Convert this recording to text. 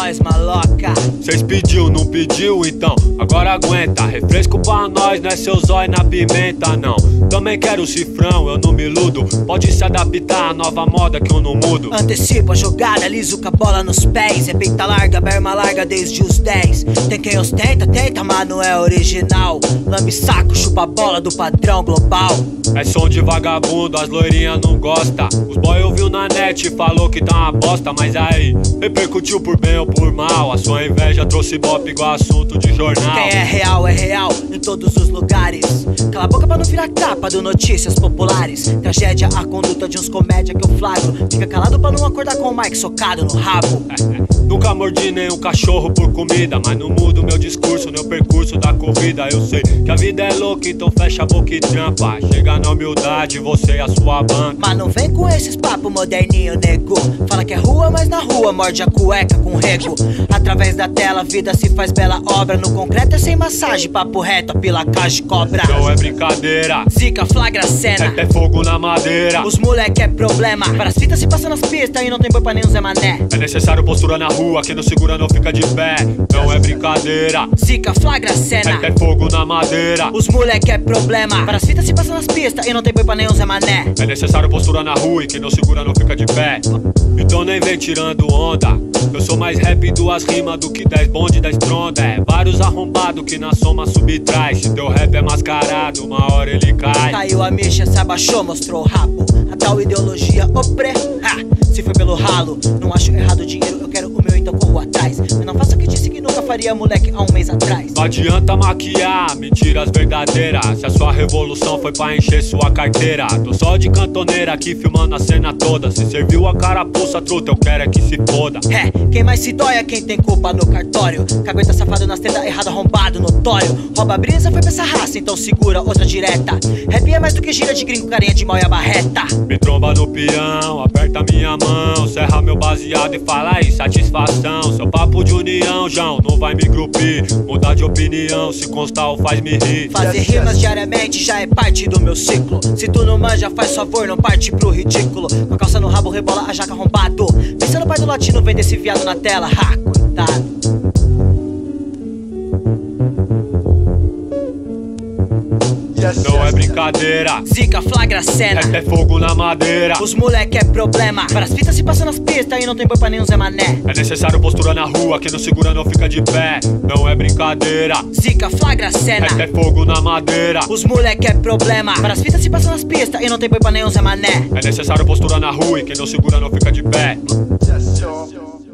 nós, maloca. Cês pediu, não pediu, então agora aguenta. Refresco pra nós, não é seu zóio na pimenta, não. Também quero cifrão, eu não me iludo. Pode se adaptar à nova moda que eu não mudo. Antecipo a jogada, liso com a bola nos pés. É peita larga, berma larga desde os 10. Tem quem ostenta, tenta, mas não é original. Lambe saco, chupa a bola do padrão global. É som de vagabundo, as loirinhas não gostam. Os boy ouviu na net e falou que tá uma bosta. Mas aí, repercutiu por bem ou por mal. A sua inveja trouxe bop igual assunto de jornal. Quem é real em todos os lugares. Cala a boca pra não virar capa do Notícias Populares. Tragédia, a conduta de uns comédia que eu flagro. Fica calado pra não acordar com o Mike socado no rabo. Nunca mordi nenhum cachorro por comida, mas não mudo meu discurso, meu percurso da corrida. Eu sei que a vida é louca, então fecha a boca e trampa. Chega na humildade, você e a sua banca. Mas não vem com esses papos moderninho, nego. Fala que é rua, mas na rua morde a cueca com rego. Através da tela a vida se faz bela obra. No concreto é sem massagem, papo reto, a pilacagem cobra. Não é brincadeira, zica flagra a cena. É fogo na madeira. Os moleque é problema. Várias fitas se passam nas pistas e não tem boi pra nenhum Zé Mané. É necessário postura na rua, quem não segura não fica de pé. Não é brincadeira, zica flagra a cena. É fogo na madeira. Os moleque é problema. Várias fitas se passam nas pistas e não tem boi pra nenhum Zé Mané. É necessário postura na rua e quem não segura não fica de pé. Então nem vem tirando onda. Eu sou mais rap em 2 rimas do que 10 bonde, 10 tronda. É vários arrombados que na soma subtrai. Se teu rap é mascarado, uma hora ele cai. Caiu a micha, se abaixou, mostrou o rabo. A tal ideologia opre, se foi pelo ralo. Não acho errado o dinheiro, eu quero o meu, então corro atrás. Mas não faça o que disse que nunca faria, moleque, há um mês atrás. Não adianta maquiar mentiras verdadeiras. Se a sua revolução foi pra encher sua carteira. Tô só de cantoneira aqui filmando a cena toda. Se serviu a carapuça, truta, eu quero é que se foda. Quem mais se dói é quem tem culpa no cartório. Cagueta safado nas tetas, errado arrombado, notório. Rouba a brisa, foi pra essa raça, então segura outra direta. Rap é mais do que gira de gringo, carinha de mal e a barreta. Me tromba no peão, aperta minha mão, serra meu baseado e fala aí, satisfação. Seu papo de união, João, não vai me grupir. Mudar de opinião, se constar ou faz me rir. Fazer rimas diariamente já é parte do meu ciclo. Se tu não manja, faz favor, não parte pro ridículo. Com a calça no rabo, rebola a jaca arrombado. Pensando pai do latino, vem desse viado na tela, coitado. Não é brincadeira, zica flagra a cena. É fogo na madeira. Os moleque é problema. Várias fitas se passam nas pistas e não tem boi pra nenhum Zé Mané. É necessário postura na rua, quem não segura não fica de pé. Não é brincadeira, zica flagra a cena. É fogo na madeira. Os moleque é problema. Várias fitas se passam nas pistas e não tem boi pra nenhum Zé Mané. É necessário postura na rua e quem não segura não fica de pé.